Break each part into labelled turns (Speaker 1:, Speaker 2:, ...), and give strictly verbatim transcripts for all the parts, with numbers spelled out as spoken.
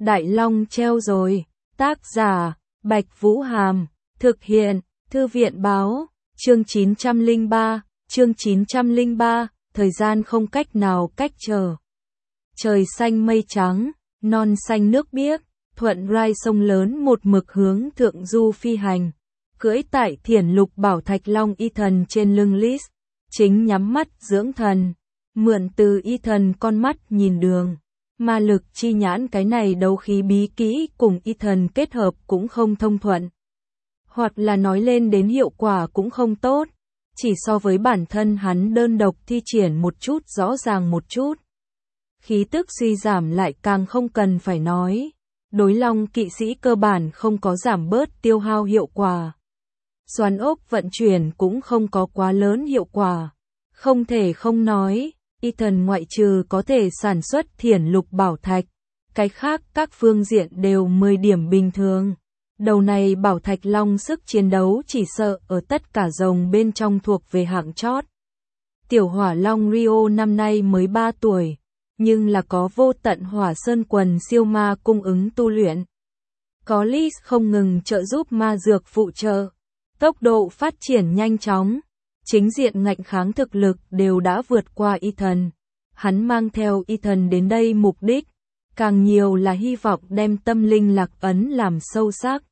Speaker 1: Đại Long treo rồi. Tác giả, Bạch Vũ Hàm. Thực hiện, Thư viện Báo. Chương chín trăm lẻ ba, chương chín trăm lẻ ba, thời gian không cách nào cách chờ. Trời xanh mây trắng, non xanh nước biếc, thuận rai sông lớn một mực hướng thượng du phi hành. Cưỡi tại Thiển Lục Bảo Thạch Long Ethan trên lưng Liz, chính nhắm mắt dưỡng thần, mượn từ Ethan con mắt nhìn đường. Ma lực chi nhãn cái này đấu khí bí kỹ cùng Ethan kết hợp cũng không thông thuận. Hoặc là nói lên đến hiệu quả cũng không tốt, chỉ so với bản thân hắn đơn độc thi triển một chút rõ ràng một chút. Khí tức suy giảm lại càng không cần phải nói, đối long kỵ sĩ cơ bản không có giảm bớt tiêu hao hiệu quả. Xoắn ốc vận chuyển cũng không có quá lớn hiệu quả. Không thể không nói, Ethan ngoại trừ có thể sản xuất Thiển Lục Bảo Thạch, cái khác các phương diện đều mười điểm bình thường. Đầu này Bảo Thạch Long sức chiến đấu chỉ sợ ở tất cả rồng bên trong thuộc về hạng chót. Tiểu Hỏa Long Rio năm nay mới ba tuổi, nhưng là có vô tận hỏa sơn quần siêu ma cung ứng tu luyện. Có Liz không ngừng trợ giúp ma dược phụ trợ, tốc độ phát triển nhanh chóng, chính diện ngạnh kháng thực lực đều đã vượt qua Ethan. Hắn mang theo Ethan đến đây mục đích, càng nhiều là hy vọng đem tâm linh lạc ấn làm sâu sắc,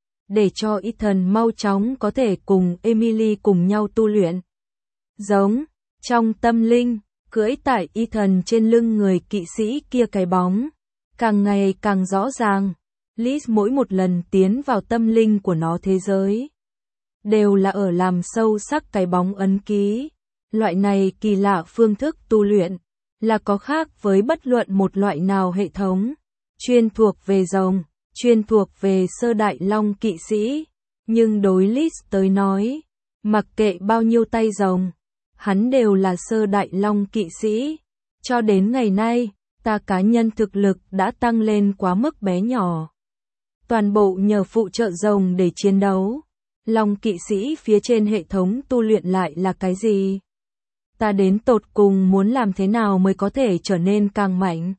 Speaker 1: để cho Ethan mau chóng có thể cùng Emily cùng nhau tu luyện. Giống, trong tâm linh, cưỡi tại Ethan trên lưng người kỵ sĩ kia cái bóng, càng ngày càng rõ ràng. Liz mỗi một lần tiến vào tâm linh của nó thế giới, đều là ở làm sâu sắc cái bóng ấn ký. Loại này kỳ lạ phương thức tu luyện, là có khác với bất luận một loại nào hệ thống, chuyên thuộc về rồng, chuyên thuộc về sơ đại long kỵ sĩ. Nhưng đối Liz tới nói, mặc kệ bao nhiêu tay rồng, hắn đều là sơ đại long kỵ sĩ. Cho đến ngày nay, ta cá nhân thực lực đã tăng lên quá mức bé nhỏ. Toàn bộ nhờ phụ trợ rồng để chiến đấu. Long kỵ sĩ phía trên hệ thống tu luyện lại là cái gì? Ta đến tột cùng muốn làm thế nào mới có thể trở nên càng mạnh?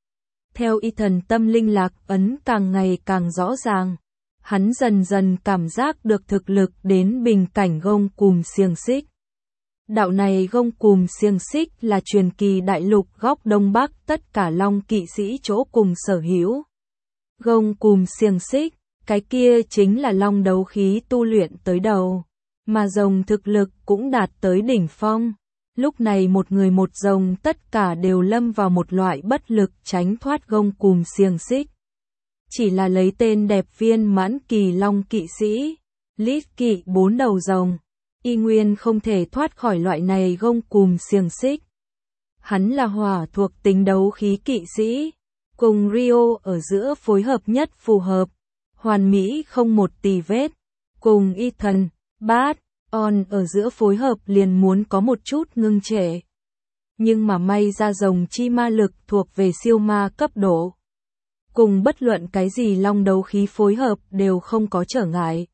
Speaker 1: Theo Ethan tâm linh lạc ấn càng ngày càng rõ ràng, hắn dần dần cảm giác được thực lực đến bình cảnh gông cùm xiềng xích. Đạo này gông cùm xiềng xích là truyền kỳ đại lục góc đông bắc tất cả long kỵ sĩ chỗ cùng sở hữu. Gông cùm xiềng xích, cái kia chính là long đấu khí tu luyện tới đầu, mà rồng thực lực cũng đạt tới đỉnh phong. Lúc này một người một rồng tất cả đều lâm vào một loại bất lực tránh thoát gông cùm xiềng xích. Chỉ là lấy tên đẹp viên mãn kỳ long kỵ sĩ, Liz kỵ bốn đầu rồng, y nguyên không thể thoát khỏi loại này gông cùm xiềng xích. Hắn là hỏa thuộc tính đấu khí kỵ sĩ, cùng Rio ở giữa phối hợp nhất phù hợp, hoàn mỹ không một tì vết, cùng Ethan, Bart, On ở giữa phối hợp liền muốn có một chút ngưng trệ. Nhưng mà may ra rồng chi ma lực thuộc về siêu ma cấp độ. Cùng bất luận cái gì long đấu khí phối hợp đều không có trở ngại.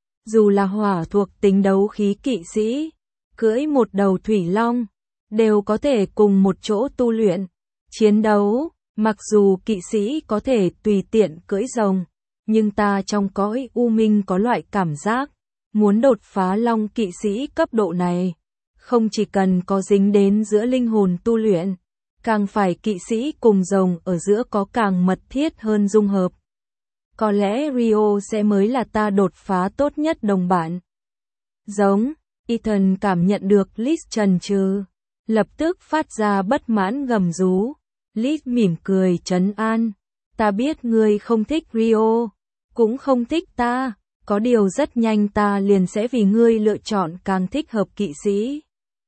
Speaker 1: Dù là hỏa thuộc tính đấu khí kỵ sĩ, cưỡi một đầu thủy long, đều có thể cùng một chỗ tu luyện, chiến đấu. Mặc dù kỵ sĩ có thể tùy tiện cưỡi rồng, nhưng ta trong cõi u minh có loại cảm giác, muốn đột phá long kỵ sĩ cấp độ này, không chỉ cần có dính đến giữa linh hồn tu luyện, càng phải kỵ sĩ cùng rồng ở giữa có càng mật thiết hơn dung hợp. Có lẽ Rio sẽ mới là ta đột phá tốt nhất đồng bạn. Giống, Ethan cảm nhận được Liz chần chừ, lập tức phát ra bất mãn gầm rú. Liz mỉm cười trấn an, ta biết ngươi không thích Rio, cũng không thích ta, có điều rất nhanh ta liền sẽ vì ngươi lựa chọn càng thích hợp kỵ sĩ.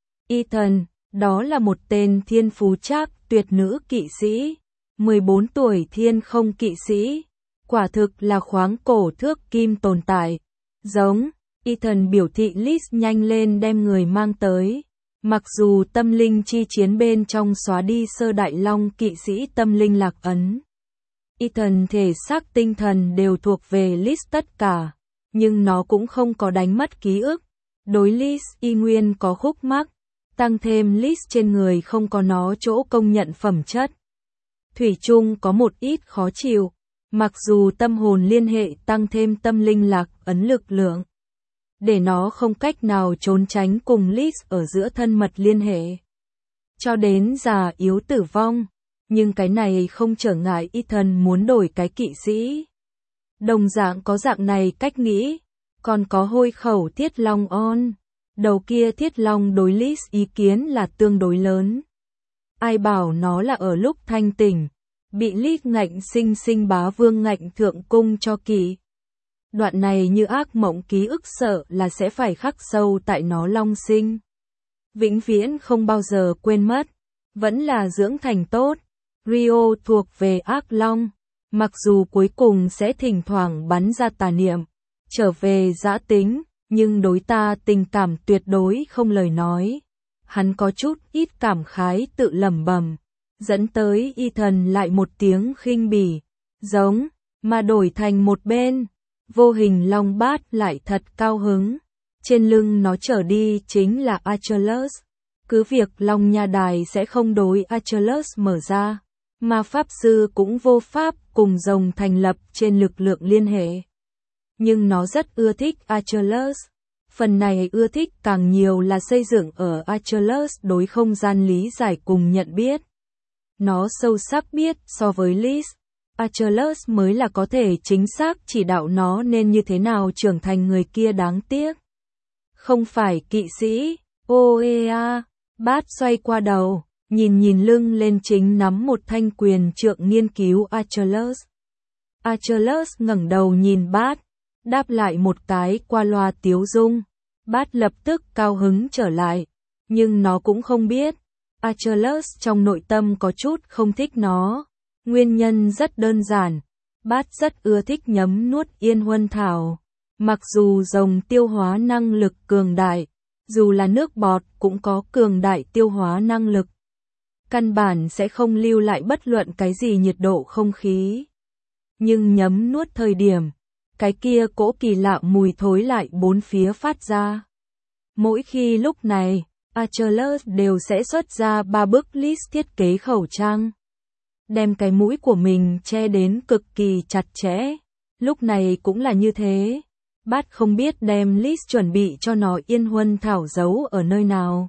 Speaker 1: Ethan, đó là một tên thiên phú trác tuyệt nữ kỵ sĩ, mười bốn tuổi thiên không kỵ sĩ, quả thực là khoáng cổ thước kim tồn tại. Giống, Ethan biểu thị Liz nhanh lên đem người mang tới. Mặc dù tâm linh chi chiến bên trong xóa đi sơ đại long kỵ sĩ tâm linh lạc ấn, Ethan thể xác tinh thần đều thuộc về Liz tất cả, nhưng nó cũng không có đánh mất ký ức. Đối Liz y nguyên có khúc mắc, tăng thêm Liz trên người không có nó chỗ công nhận phẩm chất. Thủy chung có một ít khó chịu, Mặc dù tâm hồn liên hệ tăng thêm tâm linh lạc ấn lực lượng, để nó không cách nào trốn tránh cùng Liz ở giữa thân mật liên hệ. Cho đến già yếu tử vong, nhưng cái này không trở ngại Ethan muốn đổi cái kỵ sĩ. Đồng dạng có dạng này cách nghĩ, còn có hôi khẩu Thiết Long On. Đầu kia Thiết Long đối Liz ý kiến là tương đối lớn. Ai bảo nó là ở lúc thanh tỉnh, bị Liz ngạnh sinh sinh bá vương ngạnh thượng cung cho kỵ. Đoạn này như ác mộng ký ức sợ là sẽ phải khắc sâu tại nó long sinh. Vĩnh viễn không bao giờ quên mất, vẫn là dưỡng thành tốt. Rio thuộc về ác long, mặc dù cuối cùng sẽ thỉnh thoảng bắn ra tà niệm, trở về dã tính, nhưng đối ta tình cảm tuyệt đối không lời nói. Hắn có chút ít cảm khái tự lẩm bẩm, dẫn tới Ethan lại một tiếng khinh bỉ, giống, mà đổi thành một bên. Vô hình long bát lại thật cao hứng. Trên lưng nó trở đi chính là Achilles. Cứ việc long nha đài sẽ không đối Achilles mở ra, mà pháp sư cũng vô pháp cùng rồng thành lập trên lực lượng liên hệ. Nhưng nó rất ưa thích Achilles. Phần này ưa thích càng nhiều là xây dựng ở Achilles đối không gian lý giải cùng nhận biết. Nó sâu sắc biết so với Liz, Achilles mới là có thể chính xác chỉ đạo nó nên như thế nào trưởng thành người kia đáng tiếc. Không phải kỵ sĩ, oea, Bát xoay qua đầu, nhìn nhìn lưng lên chính nắm một thanh quyền trượng nghiên cứu Achilles. Achilles ngẩng đầu nhìn Bát, đáp lại một cái qua loa tiếu dung. Bát lập tức cao hứng trở lại, nhưng nó cũng không biết. Achilles trong nội tâm có chút không thích nó. Nguyên nhân rất đơn giản, Bát rất ưa thích nhấm nuốt yên huân thảo. Mặc dù rồng tiêu hóa năng lực cường đại, dù là nước bọt cũng có cường đại tiêu hóa năng lực. Căn bản sẽ không lưu lại bất luận cái gì nhiệt độ không khí. Nhưng nhấm nuốt thời điểm, cái kia cỗ kỳ lạ mùi thối lại bốn phía phát ra. Mỗi khi lúc này, Achilles đều sẽ xuất ra ba bức list thiết kế khẩu trang. Đem cái mũi của mình che đến cực kỳ chặt chẽ. Lúc này cũng là như thế. Bát không biết đem list chuẩn bị cho nó yên huân thảo giấu ở nơi nào.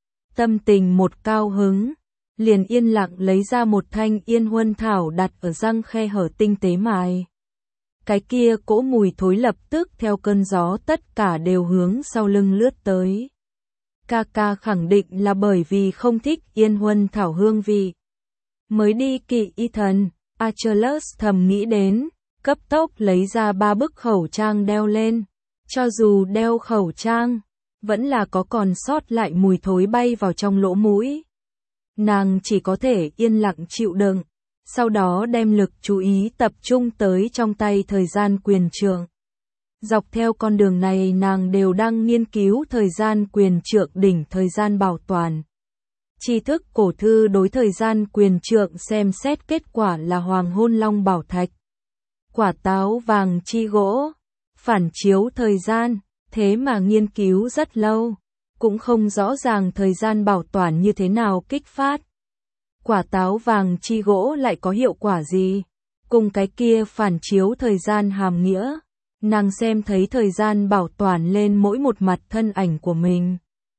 Speaker 1: Tâm tình một cao hứng, liền yên lặng lấy ra một thanh yên huân thảo đặt ở răng khe hở tinh tế mài. Cái kia cỗ mùi thối lập tức theo cơn gió tất cả đều hướng sau lưng lướt tới. Kaka khẳng định là bởi vì không thích yên huân thảo hương vị. Mới đi kỵ Ethan, Achilles thầm nghĩ đến, cấp tốc lấy ra ba bức khẩu trang đeo lên. Cho dù đeo khẩu trang, vẫn là có còn sót lại mùi thối bay vào trong lỗ mũi. Nàng chỉ có thể yên lặng chịu đựng, sau đó đem lực chú ý tập trung tới trong tay thời gian quyền trượng. Dọc theo con đường này nàng đều đang nghiên cứu thời gian quyền trượng đỉnh thời gian bảo toàn. Tri thức cổ thư đối thời gian quyền trượng xem xét kết quả là hoàng hôn long bảo thạch. Quả táo vàng chi gỗ, phản chiếu thời gian, thế mà nghiên cứu rất lâu, cũng không rõ ràng thời gian bảo toàn như thế nào kích phát. Quả táo vàng chi gỗ lại có hiệu quả gì? Cùng cái kia phản chiếu thời gian hàm nghĩa, nàng xem thấy thời gian bảo toàn lên mỗi một mặt thân ảnh của mình.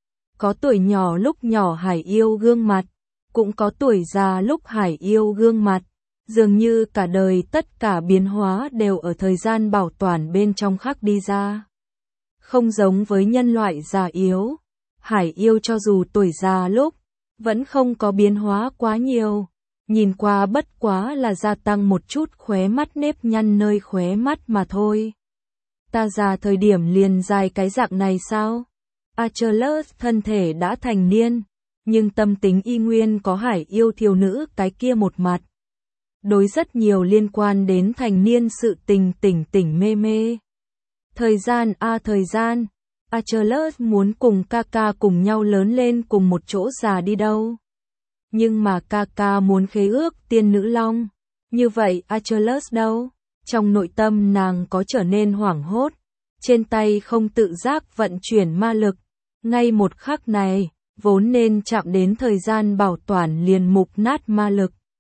Speaker 1: Có tuổi nhỏ lúc nhỏ hải yêu gương mặt, cũng có tuổi già lúc hải yêu gương mặt. Dường như cả đời tất cả biến hóa đều ở thời gian bảo toàn bên trong khắc đi ra. Không giống với nhân loại già yếu, hải yêu cho dù tuổi già lúc, vẫn không có biến hóa quá nhiều. Nhìn qua bất quá là gia tăng một chút khóe mắt nếp nhăn nơi khóe mắt mà thôi. Ta già thời điểm liền dài cái dạng này sao? Achilles thân thể đã thành niên, nhưng tâm tính y nguyên có hải yêu thiếu nữ cái kia một mặt. Đối rất nhiều liên quan đến thành niên sự tình tỉnh tỉnh mê mê. Thời gian a à, thời gian, Achilles muốn cùng Kaka cùng nhau lớn lên cùng một chỗ già đi đâu. Nhưng mà Kaka muốn khế ước tiên nữ long. Như vậy Achilles đâu? Trong nội tâm nàng có trở nên hoảng hốt. Trên tay không tự giác vận chuyển ma lực. Ngay một khắc này, vốn nên chạm đến thời gian bảo toàn liền mục nát ma lực.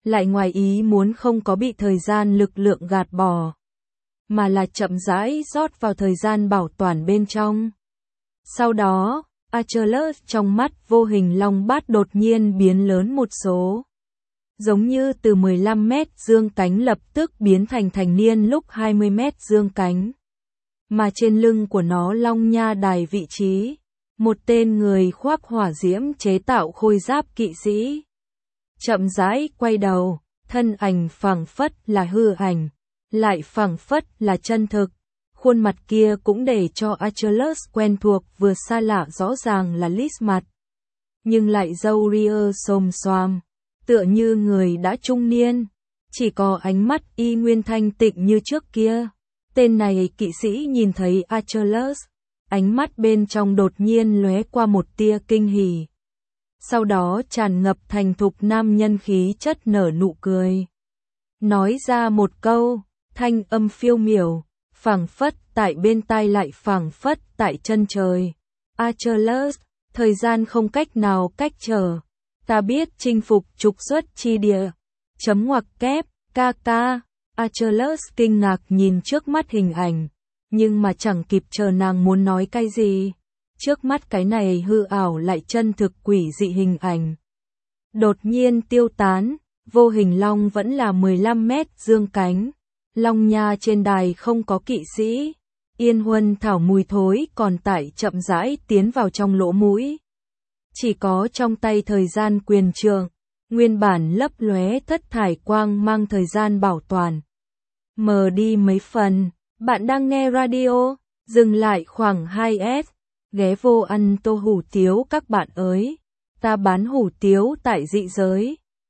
Speaker 1: lại ngoài ý muốn không có bị thời gian lực lượng gạt bỏ, mà là chậm rãi rót vào thời gian bảo toàn bên trong. Sau đó, Achilles trong mắt vô hình long bát đột nhiên biến lớn một số. Giống như từ mười lăm mét dương cánh lập tức biến thành thành niên lúc hai mươi mét dương cánh. Mà trên lưng của nó long nha đài vị trí, một tên người khoác hỏa diễm chế tạo khôi giáp kỵ sĩ. Chậm rãi quay đầu, thân ảnh phảng phất là hư ảnh, lại phảng phất là chân thực. Khuôn mặt kia cũng để cho Achilles quen thuộc vừa xa lạ rõ ràng là Lys mặt. Nhưng lại râu ria xồm xoàm, tựa như người đã trung niên. Chỉ có ánh mắt y nguyên thanh tịnh như trước kia. Tên này kỵ sĩ nhìn thấy Achilles, ánh mắt bên trong đột nhiên lóe qua một tia kinh hỉ. Sau đó tràn ngập thành thục nam nhân khí chất nở nụ cười. Nói ra một câu, thanh âm phiêu miểu, phảng phất tại bên tai lại phảng phất tại chân trời. Achilles, thời gian không cách nào cách trở. Ta biết chinh phục trục xuất chi địa. Chấm ngoặc kép, ca ca. Achilles kinh ngạc nhìn trước mắt hình ảnh, nhưng mà chẳng kịp chờ nàng muốn nói cái gì. Trước mắt cái này hư ảo lại chân thực quỷ dị hình ảnh. Đột nhiên tiêu tán, vô hình long vẫn là mười lăm mét dương cánh. Long nha trên đài không có kỵ sĩ. Yên huân thảo mùi thối còn tại chậm rãi tiến vào trong lỗ mũi. Chỉ có trong tay thời gian quyền trượng, nguyên bản lấp lóe thất thải quang mang thời gian bảo toàn. Mờ đi mấy phần, bạn đang nghe radio, dừng lại khoảng hai S, ghé vô ăn tô hủ tiếu các bạn ơi, ta bán hủ tiếu tại dị giới.